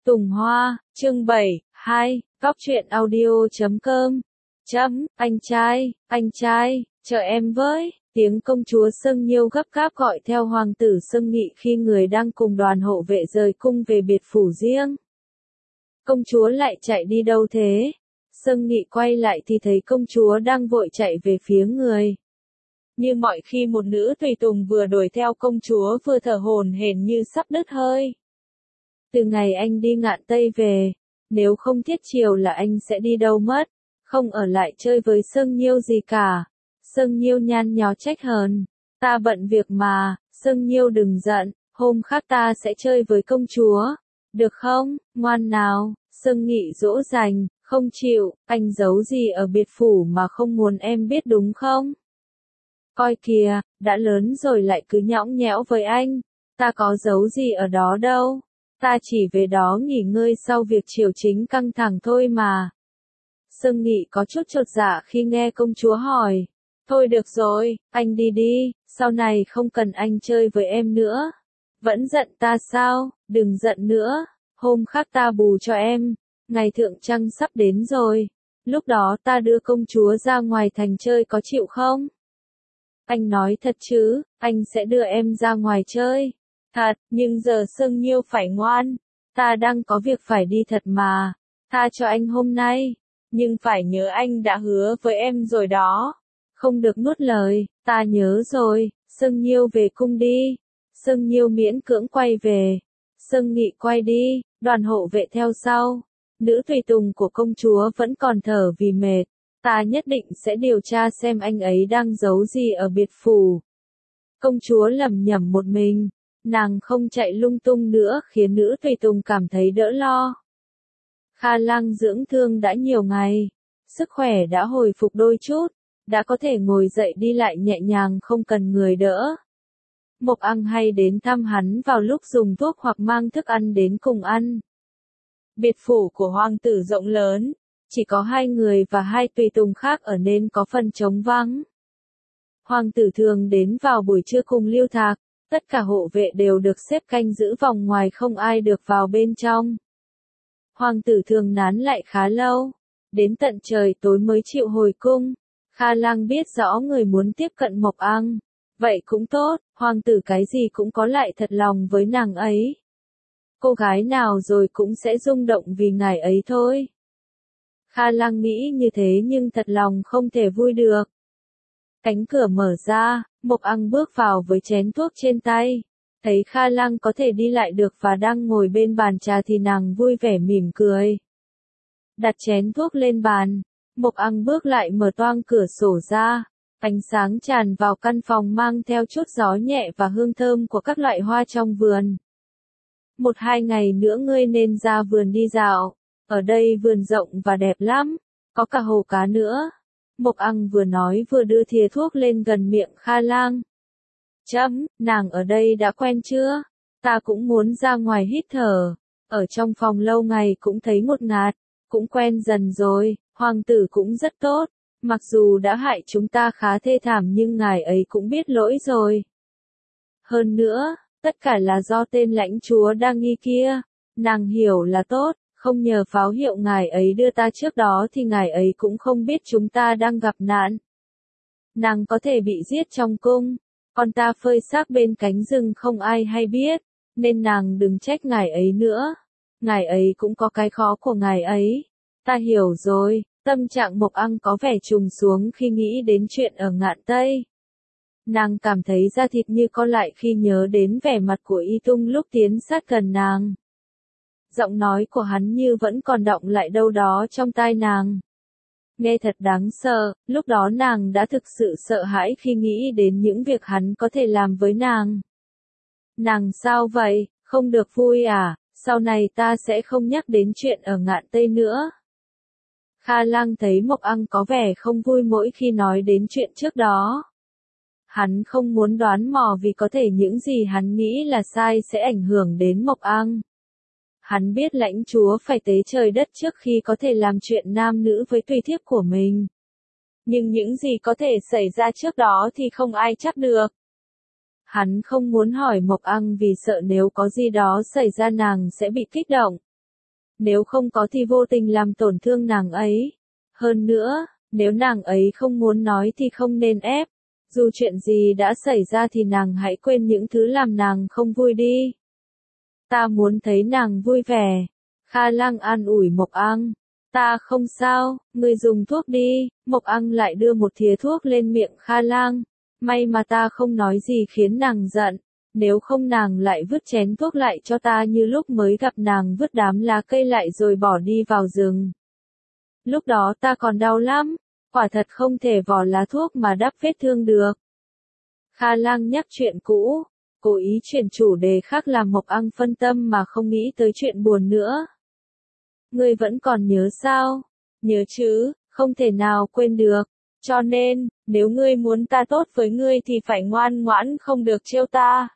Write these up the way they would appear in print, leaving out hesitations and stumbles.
Tùng Hoa, chương 7, 2, Góc truyện audio.com. Anh trai, chờ em với. Tiếng công chúa Sương Nhiêu gấp gáp gọi theo hoàng tử Sương Nghị khi người đang cùng đoàn hộ vệ rời cung về biệt phủ riêng. Công chúa lại chạy đi đâu thế? Sương Nghị quay lại thì thấy công chúa đang vội chạy về phía người. Như mọi khi một nữ tùy tùng vừa đuổi theo công chúa vừa thở hổn hển như sắp đứt hơi. Từ ngày anh đi Ngạn Tây về, nếu không thiết chiều là anh sẽ đi đâu mất, không ở lại chơi với Sương Nhiêu gì cả. Sương Nhiêu nhăn nhó trách hờn, ta bận việc mà, Sương Nhiêu đừng giận, hôm khác ta sẽ chơi với công chúa, được không, ngoan nào. Sương Nghị dỗ dành, không chịu, anh giấu gì ở biệt phủ mà không muốn em biết đúng không? Coi kìa, đã lớn rồi lại cứ nhõng nhẽo với anh, ta có giấu gì ở đó đâu. Ta chỉ về đó nghỉ ngơi sau việc triều chính căng thẳng thôi mà. Sương Nghị có chút chột dạ khi nghe công chúa hỏi. Thôi được rồi, anh đi đi, sau này không cần anh chơi với em nữa. Vẫn giận ta sao, đừng giận nữa, hôm khác ta bù cho em. Ngày thượng trăng sắp đến rồi, lúc đó ta đưa công chúa ra ngoài thành chơi có chịu không? Anh nói thật chứ, anh sẽ đưa em ra ngoài chơi. Thật, nhưng giờ Sương Nhiêu phải ngoan, ta đang có việc phải đi thật mà, tha cho anh hôm nay, nhưng phải nhớ anh đã hứa với em rồi đó, không được nuốt lời, ta nhớ rồi. Sương Nhiêu về cung đi. Sương Nhiêu miễn cưỡng quay về. Sương Nghị quay đi, đoàn hộ vệ theo sau. Nữ tùy tùng của công chúa vẫn còn thở vì mệt, ta nhất định sẽ điều tra xem anh ấy đang giấu gì ở biệt phủ. Công chúa lẩm nhẩm một mình. Nàng không chạy lung tung nữa khiến nữ tùy tùng cảm thấy đỡ lo. Kha Lăng dưỡng thương đã nhiều ngày, sức khỏe đã hồi phục đôi chút, đã có thể ngồi dậy đi lại nhẹ nhàng không cần người đỡ. Mộc Ăng hay đến thăm hắn vào lúc dùng thuốc hoặc mang thức ăn đến cùng ăn. Biệt phủ của hoàng tử rộng lớn, chỉ có 2 người và 2 tùy tùng khác ở nên có phần trống vắng. Hoàng tử thường đến vào buổi trưa cùng Lưu Thạc. Tất cả hộ vệ đều được xếp canh giữ vòng ngoài, không ai được vào bên trong. Hoàng tử thường nán lại khá lâu, đến tận trời tối mới chịu hồi cung. Kha Lăng biết rõ người muốn tiếp cận Mộc Ăng, vậy cũng tốt, hoàng tử cái gì cũng có lại thật lòng với nàng ấy. Cô gái nào rồi cũng sẽ rung động vì ngài ấy thôi. Kha Lăng nghĩ như thế nhưng thật lòng không thể vui được. Cánh cửa mở ra, Mộc Ăng bước vào với chén thuốc trên tay. Thấy Kha Lăng có thể đi lại được và đang ngồi bên bàn trà thì nàng vui vẻ mỉm cười. Đặt chén thuốc lên bàn, Mộc Ăng bước lại mở toang cửa sổ ra. Ánh sáng tràn vào căn phòng mang theo chút gió nhẹ và hương thơm của các loại hoa trong vườn. 1-2 ngày nữa ngươi nên ra vườn đi dạo. Ở đây vườn rộng và đẹp lắm, có cả hồ cá nữa. Mộc Ăng vừa nói vừa đưa thìa thuốc lên gần miệng Kha Lăng. Nàng ở đây đã quen chưa? Ta cũng muốn ra ngoài hít thở. Ở trong phòng lâu ngày cũng thấy ngột ngạt, cũng quen dần rồi. Hoàng tử cũng rất tốt, mặc dù đã hại chúng ta khá thê thảm nhưng ngài ấy cũng biết lỗi rồi. Hơn nữa, tất cả là do tên lãnh chúa đa nghi kia. Nàng hiểu là tốt. Không nhờ pháo hiệu ngài ấy đưa ta trước đó thì ngài ấy cũng không biết chúng ta đang gặp nạn. Nàng có thể bị giết trong cung, còn ta phơi xác bên cánh rừng không ai hay biết, nên nàng đừng trách ngài ấy nữa. Ngài ấy cũng có cái khó của ngài ấy. Ta hiểu rồi. Tâm trạng Mộc Ăng có vẻ trùng xuống khi nghĩ đến chuyện ở Ngạn Tây. Nàng cảm thấy da thịt như co lại khi nhớ đến vẻ mặt của Y Tung lúc tiến sát gần nàng. Giọng nói của hắn như vẫn còn đọng lại đâu đó trong tai nàng. Nghe thật đáng sợ, lúc đó nàng đã thực sự sợ hãi khi nghĩ đến những việc hắn có thể làm với nàng. Nàng sao vậy, không được vui à, sau này ta sẽ không nhắc đến chuyện ở Ngạn Tây nữa. Kha Lăng thấy Mộc Ăng có vẻ không vui mỗi khi nói đến chuyện trước đó. Hắn không muốn đoán mò vì có thể những gì hắn nghĩ là sai sẽ ảnh hưởng đến Mộc Ăng. Hắn biết lãnh chúa phải tế trời đất trước khi có thể làm chuyện nam nữ với tùy thiếp của mình. Nhưng những gì có thể xảy ra trước đó thì không ai chắc được. Hắn không muốn hỏi Mộc Ăng vì sợ nếu có gì đó xảy ra nàng sẽ bị kích động. nếu không có thì vô tình làm tổn thương nàng ấy. Hơn nữa, nếu nàng ấy không muốn nói thì không nên ép. Dù chuyện gì đã xảy ra thì nàng hãy quên những thứ làm nàng không vui đi. Ta muốn thấy nàng vui vẻ. Kha Lăng an ủi Mộc Ang. Ta không sao, ngươi dùng thuốc đi. Mộc Ang lại đưa một thìa thuốc lên miệng Kha Lăng. May mà ta không nói gì khiến nàng giận. Nếu không nàng lại vứt chén thuốc lại cho ta như lúc mới gặp nàng vứt đám lá cây lại rồi bỏ đi vào rừng. Lúc đó ta còn đau lắm. Quả thật không thể vò lá thuốc mà đắp vết thương được. Kha Lăng nhắc chuyện cũ, cố ý chuyển chủ đề khác làm Mộc Ang phân tâm mà không nghĩ tới chuyện buồn nữa. Ngươi vẫn còn nhớ sao? Nhớ chứ, không thể nào quên được. Cho nên, nếu ngươi muốn ta tốt với ngươi thì phải ngoan ngoãn không được trêu ta.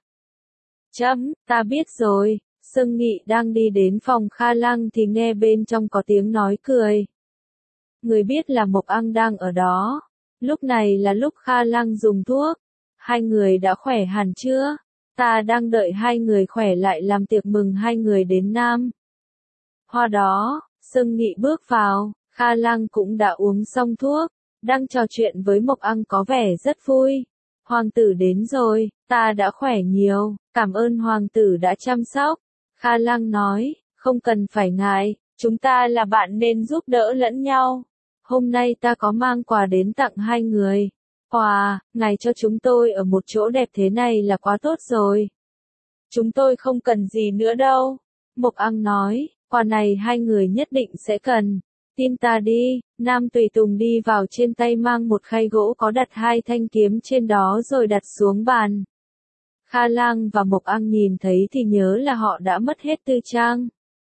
Ta biết rồi. Sương Nghị đang đi đến phòng Kha Lăng thì nghe bên trong có tiếng nói cười. Người biết là Mộc Ang đang ở đó. Lúc này là lúc Kha Lăng dùng thuốc. Hai người đã khỏe hẳn chưa? Ta đang đợi hai người khỏe lại làm tiệc mừng hai người đến Nam Hoa đó. Sương Nghị bước vào, Kha Lăng cũng đã uống xong thuốc, đang trò chuyện với Mộc Ang có vẻ rất vui. Hoàng tử đến rồi, ta đã khỏe nhiều, cảm ơn hoàng tử đã chăm sóc. Kha Lăng nói, không cần phải ngại, chúng ta là bạn nên giúp đỡ lẫn nhau. Hôm nay ta có mang quà đến tặng hai người. Quà, ngài cho chúng tôi ở một chỗ đẹp thế này là quá tốt rồi. Chúng tôi không cần gì nữa đâu. Mộc Ang nói, quà này hai người nhất định sẽ cần. Tin ta đi. Nam tùy tùng đi vào trên tay mang một khay gỗ có đặt hai thanh kiếm trên đó rồi đặt xuống bàn. Kha Lăng và Mộc Ang nhìn thấy thì nhớ là họ đã mất hết tư trang.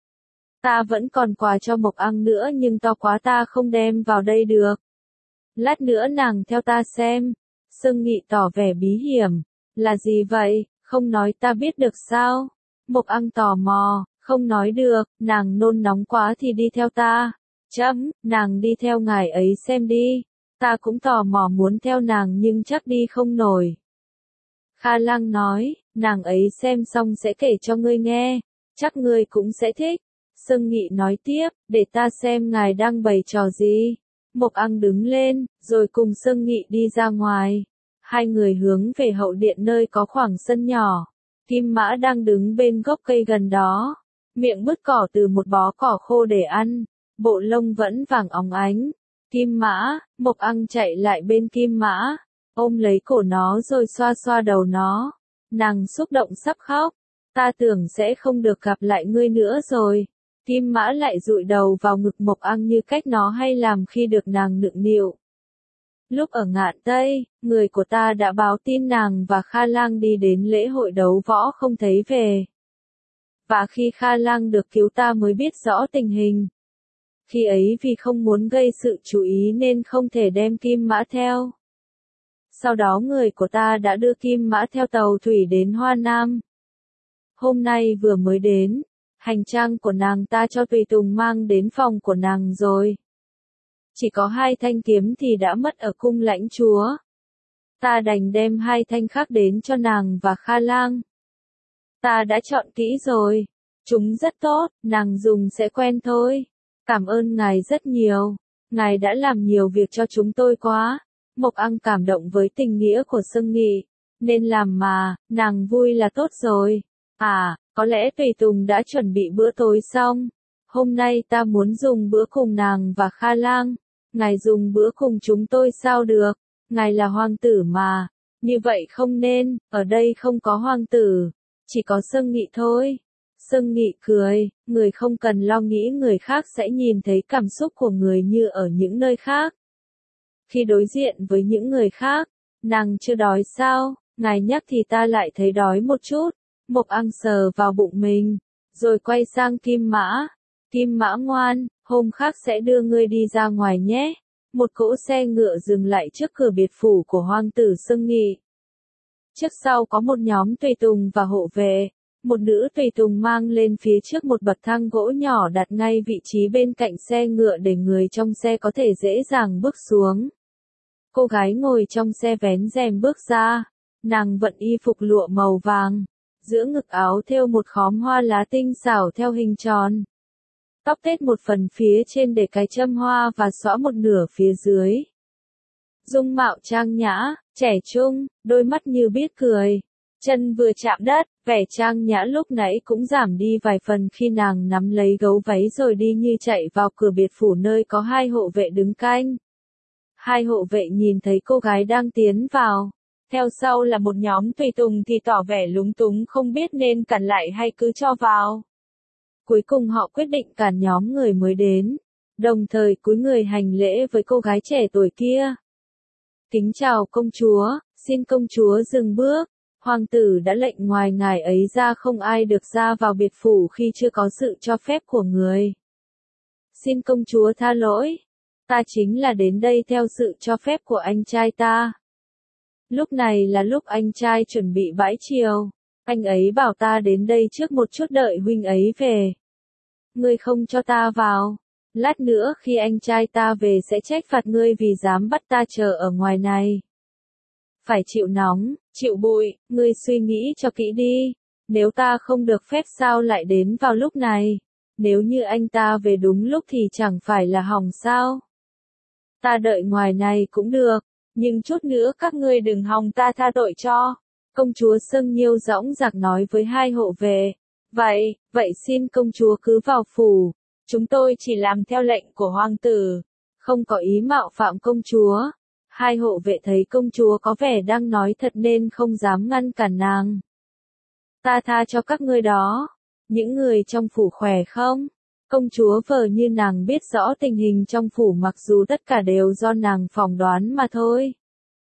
Ta vẫn còn quà cho Mộc Ang nữa nhưng to quá ta không đem vào đây được. Lát nữa nàng theo ta xem. Sương Nghị tỏ vẻ bí hiểm. Là gì vậy, không nói ta biết được sao? Mộc Ang tò mò, không nói được, nàng nôn nóng quá thì đi theo ta. Nàng đi theo ngài ấy xem đi. Ta cũng tò mò muốn theo nàng nhưng chắc đi không nổi. Kha Lăng nói, nàng ấy xem xong sẽ kể cho ngươi nghe. Chắc ngươi cũng sẽ thích. Sương Nghị nói tiếp, để ta xem ngài đang bày trò gì. Mộc Ang đứng lên, rồi cùng Sương Nghị đi ra ngoài. Hai người hướng về hậu điện nơi có khoảng sân nhỏ. Kim Mã đang đứng bên gốc cây gần đó. Miệng bứt cỏ từ một bó cỏ khô để ăn. Bộ lông vẫn vàng óng ánh. Kim Mã, Mộc Ang chạy lại bên Kim Mã. Ôm lấy cổ nó rồi xoa xoa đầu nó. Nàng xúc động sắp khóc. Ta tưởng sẽ không được gặp lại ngươi nữa rồi. Kim Mã lại dụi đầu vào ngực Mộc Ang như cách nó hay làm khi được nàng nựng nịu. Lúc ở Ngạn Tây, người của ta đã báo tin nàng và Kha Lăng đi đến lễ hội đấu võ không thấy về. Và khi Kha Lăng được cứu ta mới biết rõ tình hình. Khi ấy vì không muốn gây sự chú ý nên không thể đem Kim Mã theo. Sau đó người của ta đã đưa Kim Mã theo tàu thủy đến Hoa Nam. Hôm nay vừa mới đến. Hành trang của nàng ta cho tùy tùng mang đến phòng của nàng rồi. Chỉ có hai thanh kiếm thì đã mất ở cung lãnh chúa. Ta đành đem hai thanh khác đến cho nàng và Kha Lăng. Ta đã chọn kỹ rồi. Chúng rất tốt, nàng dùng sẽ quen thôi. Cảm ơn ngài rất nhiều. Ngài đã làm nhiều việc cho chúng tôi quá. Mộc Ang cảm động với tình nghĩa của Sương Nghị. Nên làm mà, nàng vui là tốt rồi. Có lẽ tùy tùng đã chuẩn bị bữa tối xong. Hôm nay ta muốn dùng bữa cùng nàng và Kha Lăng. Ngài dùng bữa cùng chúng tôi sao được? Ngài là hoàng tử mà. Như vậy không nên, ở đây không có hoàng tử. Chỉ có Sương Nghị thôi. Sương Nghị cười, người không cần lo nghĩ người khác sẽ nhìn thấy cảm xúc của người như ở những nơi khác. Khi đối diện với những người khác, nàng chưa đói sao? Ngài nhắc thì ta lại thấy đói một chút. Mộc Ang sờ vào bụng mình, rồi quay sang Kim Mã. Kim Mã ngoan, hôm khác sẽ đưa ngươi đi ra ngoài nhé. Một cỗ xe ngựa dừng lại trước cửa biệt phủ của hoàng tử Sương Nghị. Trước sau có một nhóm tùy tùng và hộ vệ. Một nữ tùy tùng mang lên phía trước một bậc thang gỗ nhỏ đặt ngay vị trí bên cạnh xe ngựa để người trong xe có thể dễ dàng bước xuống. Cô gái ngồi trong xe vén rèm bước ra. Nàng vận y phục lụa màu vàng. Giữa ngực áo thêu một khóm hoa lá tinh xảo theo hình tròn. Tóc tết một phần phía trên để cái châm hoa và xõa một nửa phía dưới. Dung mạo trang nhã, trẻ trung, đôi mắt như biết cười. Chân vừa chạm đất, vẻ trang nhã lúc nãy cũng giảm đi vài phần khi nàng nắm lấy gấu váy rồi đi như chạy vào cửa biệt phủ nơi có hai hộ vệ đứng canh. Hai hộ vệ nhìn thấy cô gái đang tiến vào. Theo sau là một nhóm tùy tùng thì tỏ vẻ lúng túng không biết nên cản lại hay cứ cho vào. Cuối cùng họ quyết định cản nhóm người mới đến, đồng thời cúi người hành lễ với cô gái trẻ tuổi kia. Kính chào công chúa, xin công chúa dừng bước. Hoàng tử đã lệnh ngoài ngài ấy ra không ai được ra vào biệt phủ khi chưa có sự cho phép của người. Xin công chúa tha lỗi. Ta chính là đến đây theo sự cho phép của anh trai ta. Lúc này là lúc anh trai chuẩn bị bãi chiều. Anh ấy bảo ta đến đây trước một chút đợi huynh ấy về. Ngươi không cho ta vào. Lát nữa khi anh trai ta về sẽ trách phạt ngươi vì dám bắt ta chờ ở ngoài này. Phải chịu nóng, chịu bụi, ngươi suy nghĩ cho kỹ đi. Nếu ta không được phép sao lại đến vào lúc này? Nếu như anh ta về đúng lúc thì chẳng phải là hỏng sao? Ta đợi ngoài này cũng được, nhưng chút nữa các ngươi đừng hòng ta tha tội cho. Công chúa Sâng Nhiêu dõng dạc nói với hai hộ vệ. Vậy xin công chúa cứ vào phủ. Chúng tôi chỉ làm theo lệnh của hoàng tử. Không có ý mạo phạm công chúa. Hai hộ vệ thấy công chúa có vẻ đang nói thật nên không dám ngăn cản nàng. Ta tha cho các ngươi đó. Những người trong phủ khỏe không? Công chúa vờ như nàng biết rõ tình hình trong phủ mặc dù tất cả đều do nàng phỏng đoán mà thôi.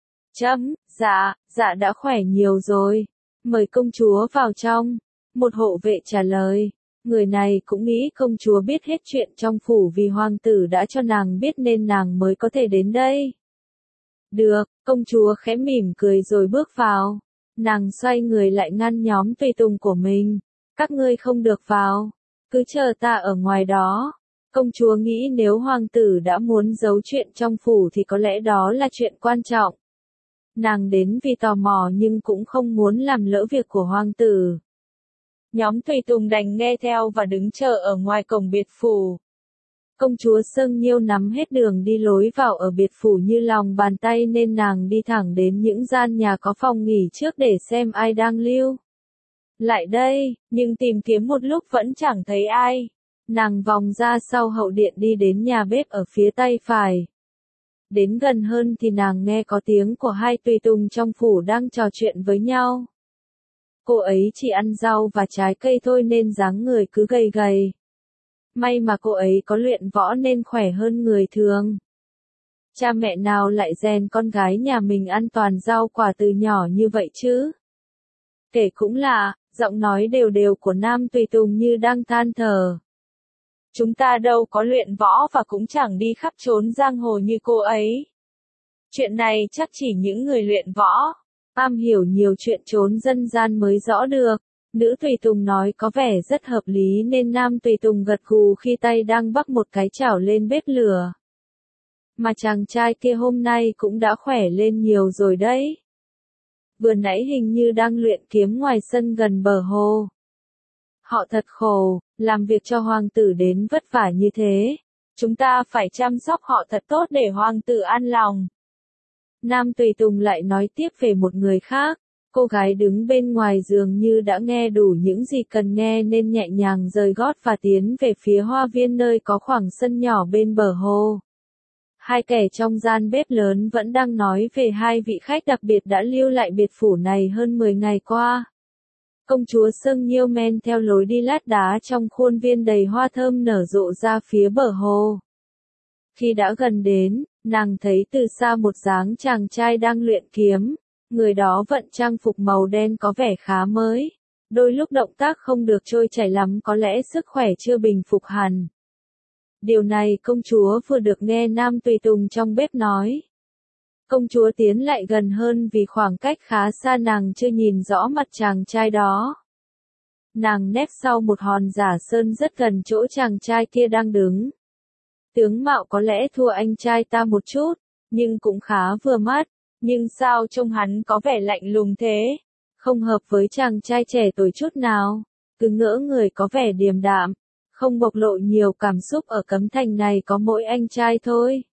Dạ đã khỏe nhiều rồi. Mời công chúa vào trong. Một hộ vệ trả lời. Người này cũng nghĩ công chúa biết hết chuyện trong phủ vì hoàng tử đã cho nàng biết nên nàng mới có thể đến đây. Được, công chúa khẽ mỉm cười rồi bước vào. Nàng xoay người lại ngăn nhóm tùy tùng của mình. Các ngươi không được vào. Cứ chờ ta ở ngoài đó. Công chúa nghĩ nếu hoàng tử đã muốn giấu chuyện trong phủ thì có lẽ đó là chuyện quan trọng. Nàng đến vì tò mò nhưng cũng không muốn làm lỡ việc của hoàng tử. Nhóm tùy tùng đành nghe theo và đứng chờ ở ngoài cổng biệt phủ. Công chúa Sâng Nhiêu nắm hết đường đi lối vào ở biệt phủ như lòng bàn tay nên nàng đi thẳng đến những gian nhà có phòng nghỉ trước để xem ai đang lưu lại đây, nhưng tìm kiếm một lúc vẫn chẳng thấy ai. Nàng vòng ra sau hậu điện đi đến nhà bếp ở phía tay phải. Đến gần hơn thì nàng nghe có tiếng của hai tùy tùng trong phủ đang trò chuyện với nhau. Cô ấy chỉ ăn rau và trái cây thôi nên dáng người cứ gầy gầy. May mà cô ấy có luyện võ nên khỏe hơn người thường. Cha mẹ nào lại rèn con gái nhà mình ăn toàn rau quả từ nhỏ như vậy chứ? Kể cũng lạ, giọng nói đều đều của nam tùy tùng như đang than thở. Chúng ta đâu có luyện võ và cũng chẳng đi khắp trốn giang hồ như cô ấy. Chuyện này chắc chỉ những người luyện võ, am hiểu nhiều chuyện trốn dân gian mới rõ được. Nữ tùy tùng nói có vẻ rất hợp lý nên nam tùy tùng gật gù khi tay đang bắc một cái chảo lên bếp lửa. Mà chàng trai kia hôm nay cũng đã khỏe lên nhiều rồi đấy. Vừa nãy hình như đang luyện kiếm ngoài sân gần bờ hồ. Họ thật khổ, làm việc cho hoàng tử đến vất vả như thế. Chúng ta phải chăm sóc họ thật tốt để hoàng tử an lòng. Nam tùy tùng lại nói tiếp về một người khác. Cô gái đứng bên ngoài giường như đã nghe đủ những gì cần nghe nên nhẹ nhàng rời gót và tiến về phía hoa viên nơi có khoảng sân nhỏ bên bờ hồ. Hai kẻ trong gian bếp lớn vẫn đang nói về hai vị khách đặc biệt đã lưu lại biệt phủ này hơn 10 ngày qua. Công chúa Sâng Nhiêu men theo lối đi lát đá trong khuôn viên đầy hoa thơm nở rộ ra phía bờ hồ. Khi đã gần đến, nàng thấy từ xa một dáng chàng trai đang luyện kiếm. Người đó vận trang phục màu đen có vẻ khá mới. Đôi lúc động tác không được trôi chảy lắm có lẽ sức khỏe chưa bình phục hẳn. Điều này công chúa vừa được nghe nam tùy tùng trong bếp nói. Công chúa tiến lại gần hơn vì khoảng cách khá xa nàng chưa nhìn rõ mặt chàng trai đó. Nàng nép sau một hòn giả sơn rất gần chỗ chàng trai kia đang đứng. Tướng mạo có lẽ thua anh trai ta một chút, nhưng cũng khá vừa mắt. Nhưng sao trông hắn có vẻ lạnh lùng thế? Không hợp với chàng trai trẻ tuổi chút nào. Cứ ngỡ người có vẻ điềm đạm. không bộc lộ nhiều cảm xúc, ở Cấm Thành này có mỗi anh trai thôi.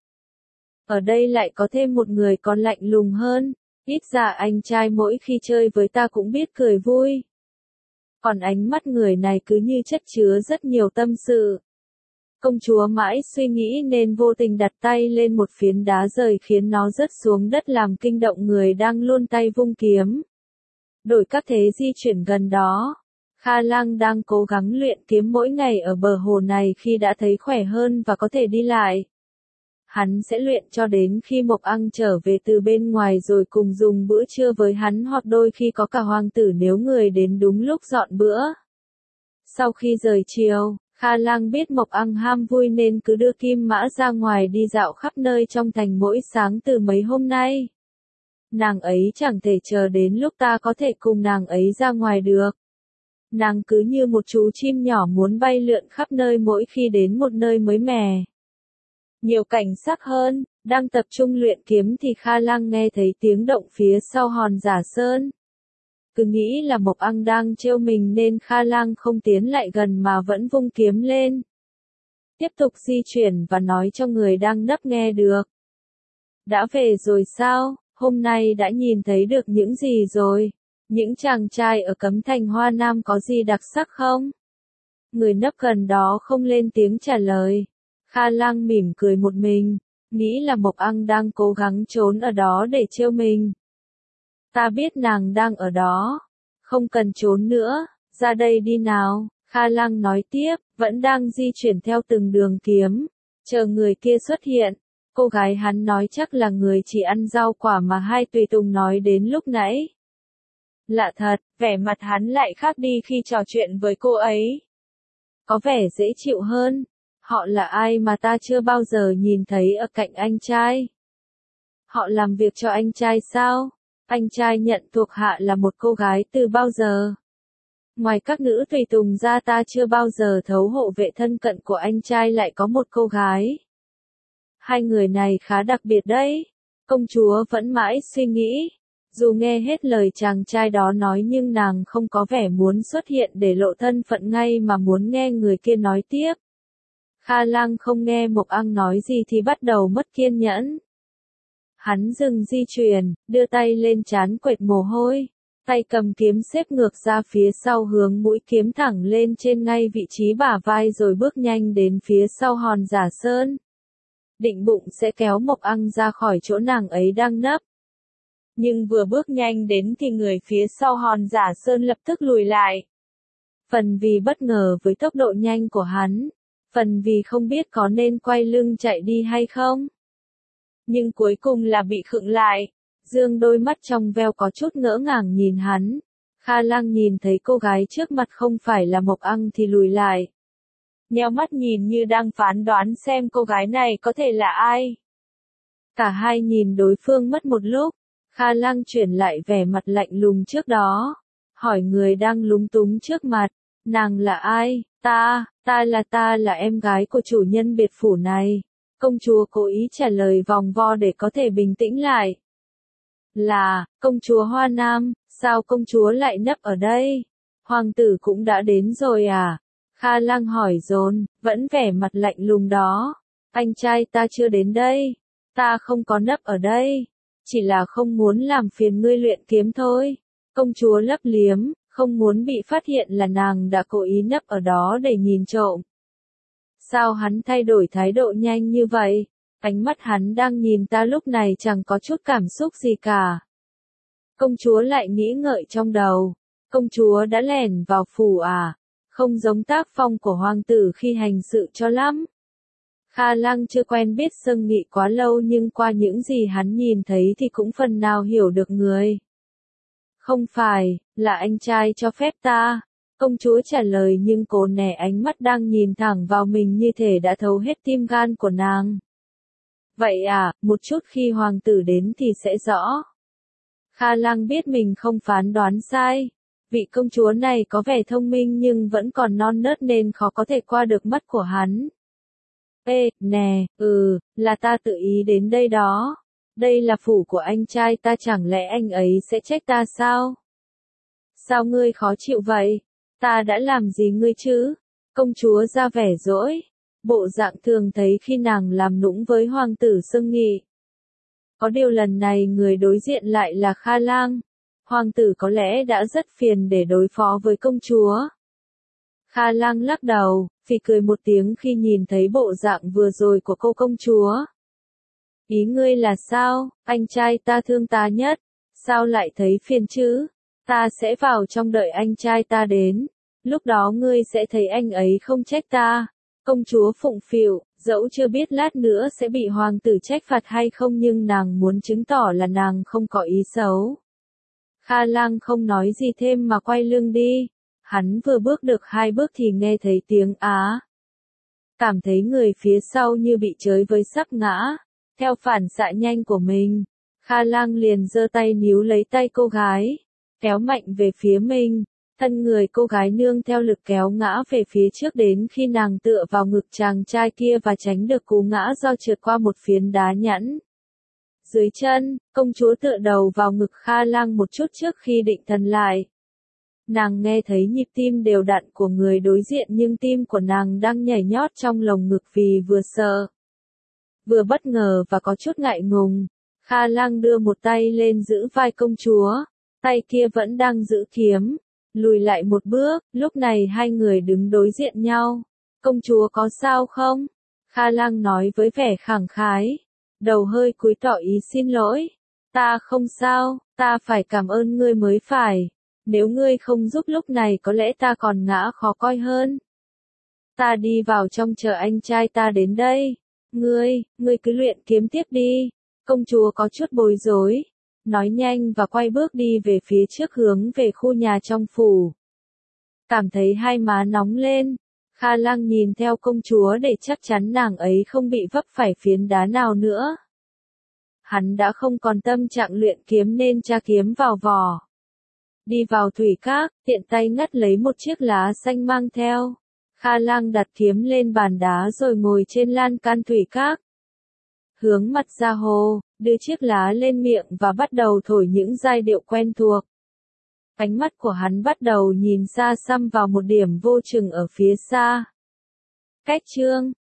Ở đây lại có thêm một người còn lạnh lùng hơn, ít ra anh trai mỗi khi chơi với ta cũng biết cười vui. Còn ánh mắt người này cứ như chất chứa rất nhiều tâm sự. Công chúa mãi suy nghĩ nên vô tình đặt tay lên một phiến đá rời khiến nó rớt xuống đất làm kinh động người đang luôn tay vung kiếm. Đổi các thế di chuyển gần đó. Kha Lăng đang cố gắng luyện kiếm mỗi ngày ở bờ hồ này, khi đã thấy khỏe hơn và có thể đi lại. Hắn sẽ luyện cho đến khi Mộc Ăng trở về từ bên ngoài rồi cùng dùng bữa trưa với hắn, hoặc đôi khi có cả hoàng tử nếu người đến đúng lúc dọn bữa. Sau khi rời chiều, Kha Lăng biết Mộc Ăng ham vui nên cứ đưa Kim Mã ra ngoài đi dạo khắp nơi trong thành mỗi sáng từ mấy hôm nay. Nàng ấy chẳng thể chờ đến lúc ta có thể cùng nàng ấy ra ngoài được. Nàng cứ như một chú chim nhỏ muốn bay lượn khắp nơi mỗi khi đến một nơi mới mẻ. Nhiều cảnh sắc hơn, đang tập trung luyện kiếm thì Kha Lăng nghe thấy tiếng động phía sau Hòn Giả Sơn. Cứ nghĩ là Mộc Ăng đang trêu mình nên Kha Lăng không tiến lại gần mà vẫn vung kiếm lên. Tiếp tục di chuyển và nói cho người đang nấp nghe được. Đã về rồi sao, hôm nay đã nhìn thấy được những gì rồi? Những chàng trai ở Cấm Thành Hoa Nam có gì đặc sắc không? Người nấp gần đó không lên tiếng trả lời. Kha Lăng mỉm cười một mình, nghĩ là Mộc Ăng đang cố gắng trốn ở đó để trêu mình. Ta biết nàng đang ở đó. Không cần trốn nữa, ra đây đi nào, Kha Lăng nói tiếp, vẫn đang di chuyển theo từng đường kiếm, chờ người kia xuất hiện. Cô gái hắn nói chắc là người chỉ ăn rau quả mà hai tùy tùng nói đến lúc nãy. Lạ thật, vẻ mặt hắn lại khác đi khi trò chuyện với cô ấy. Có vẻ dễ chịu hơn. Họ là ai mà ta chưa bao giờ nhìn thấy ở cạnh anh trai? Họ làm việc cho anh trai sao? Anh trai nhận thuộc hạ là một cô gái từ bao giờ? Ngoài các nữ tùy tùng ra ta chưa bao giờ thấu hộ vệ thân cận của anh trai lại có một cô gái. Hai người này khá đặc biệt đấy. Công chúa vẫn mãi suy nghĩ. Dù nghe hết lời chàng trai đó nói nhưng nàng không có vẻ muốn xuất hiện để lộ thân phận ngay mà muốn nghe người kia nói tiếp. Kha Lăng không nghe Mộc Ăng nói gì thì bắt đầu mất kiên nhẫn. Hắn dừng di chuyển, đưa tay lên trán quệt mồ hôi, tay cầm kiếm xếp ngược ra phía sau hướng mũi kiếm thẳng lên trên ngay vị trí bả vai rồi bước nhanh đến phía sau Hòn Giả Sơn. Định bụng sẽ kéo Mộc Ăng ra khỏi chỗ nàng ấy đang nấp. Nhưng vừa bước nhanh đến thì người phía sau Hòn Giả Sơn lập tức lùi lại. Phần vì bất ngờ với tốc độ nhanh của hắn, phần vì không biết có nên quay lưng chạy đi hay không. Nhưng cuối cùng là bị khựng lại. Dương đôi mắt trong veo có chút ngỡ ngàng nhìn hắn. Kha Lăng nhìn thấy cô gái trước mặt không phải là Mộc Ăng thì lùi lại. Nheo mắt nhìn như đang phán đoán xem cô gái này có thể là ai. Cả hai nhìn đối phương mất một lúc. Kha Lăng chuyển lại vẻ mặt lạnh lùng trước đó. Hỏi người đang lúng túng trước mặt. Nàng là ai? Ta là em gái của chủ nhân biệt phủ này. Công chúa cố ý trả lời vòng vo để có thể bình tĩnh lại. Là, công chúa Hoa Nam, sao công chúa lại nấp ở đây? Hoàng tử cũng đã đến rồi à? Kha Lăng hỏi dồn, vẫn vẻ mặt lạnh lùng đó. Anh trai ta chưa đến đây. Ta không có nấp ở đây. Chỉ là không muốn làm phiền ngươi luyện kiếm thôi. Công chúa lấp liếm, không muốn bị phát hiện là nàng đã cố ý nấp ở đó để nhìn trộm. Sao hắn thay đổi thái độ nhanh như vậy? Ánh mắt hắn đang nhìn ta lúc này chẳng có chút cảm xúc gì cả. Công chúa lại nghĩ ngợi trong đầu. Công chúa đã lẻn vào phủ à? Không giống tác phong của hoàng tử khi hành sự cho lắm. Kha Lăng chưa quen biết Sương Nghị quá lâu nhưng qua những gì hắn nhìn thấy thì cũng phần nào hiểu được người. Không phải, là anh trai cho phép ta. Công chúa trả lời nhưng cô nẻ ánh mắt đang nhìn thẳng vào mình như thể đã thấu hết tim gan của nàng. Vậy à, một chút khi hoàng tử đến thì sẽ rõ. Kha Lăng biết mình không phán đoán sai. Vị công chúa này có vẻ thông minh nhưng vẫn còn non nớt nên khó có thể qua được mắt của hắn. Ê, nè, là ta tự ý đến đây đó. Đây là phủ của anh trai ta, chẳng lẽ anh ấy sẽ trách ta sao? Sao ngươi khó chịu vậy? Ta đã làm gì ngươi chứ? Công chúa ra vẻ dỗi, bộ dạng thường thấy khi nàng làm nũng với hoàng tử Sương Nghị. Có điều lần này người đối diện lại là Kha Lang. Hoàng tử có lẽ đã rất phiền để đối phó với công chúa. Kha Lang lắc đầu, phì cười một tiếng khi nhìn thấy bộ dạng vừa rồi của cô công chúa. Ý ngươi là sao, anh trai ta thương ta nhất, sao lại thấy phiền chứ? Ta sẽ vào trong đợi anh trai ta đến, lúc đó ngươi sẽ thấy anh ấy không trách ta. Công chúa phụng phịu, dẫu chưa biết lát nữa sẽ bị hoàng tử trách phạt hay không nhưng nàng muốn chứng tỏ là nàng không có ý xấu. Kha Lang không nói gì thêm mà quay lưng đi. Hắn vừa bước được 2 bước thì nghe thấy tiếng á. Cảm thấy người phía sau như bị chới với sắp ngã. Theo phản xạ nhanh của mình, Kha Lang liền giơ tay níu lấy tay cô gái, kéo mạnh về phía mình. Thân người cô gái nương theo lực kéo ngã về phía trước đến khi nàng tựa vào ngực chàng trai kia và tránh được cú ngã do trượt qua một phiến đá nhẵn. Dưới chân, công chúa tựa đầu vào ngực Kha Lang một chút trước khi định thần lại. Nàng nghe thấy nhịp tim đều đặn của người đối diện nhưng tim của nàng đang nhảy nhót trong lồng ngực vì vừa sợ, vừa bất ngờ và có chút ngại ngùng. Kha Lang đưa một tay lên giữ vai công chúa, tay kia vẫn đang giữ kiếm, lùi lại một bước, lúc này hai người đứng đối diện nhau. Công chúa có sao không? Kha Lang nói với vẻ khẳng khái, đầu hơi cúi tỏ ý xin lỗi. Ta không sao, ta phải cảm ơn ngươi mới phải. Nếu ngươi không giúp lúc này có lẽ ta còn ngã khó coi hơn. Ta đi vào trong chờ anh trai ta đến đây. Ngươi cứ luyện kiếm tiếp đi. Công chúa có chút bối rối, nói nhanh và quay bước đi về phía trước hướng về khu nhà trong phủ. Cảm thấy hai má nóng lên, Kha Lang nhìn theo công chúa để chắc chắn nàng ấy không bị vấp phải phiến đá nào nữa. Hắn đã không còn tâm trạng luyện kiếm nên tra kiếm vào vỏ. Đi vào thủy các, tiện tay ngắt lấy một chiếc lá xanh mang theo. Kha Lang đặt kiếm lên bàn đá rồi ngồi trên lan can thủy các. Hướng mặt ra hồ, đưa chiếc lá lên miệng và bắt đầu thổi những giai điệu quen thuộc. Ánh mắt của hắn bắt đầu nhìn xa xăm vào một điểm vô chừng ở phía xa. Cách chương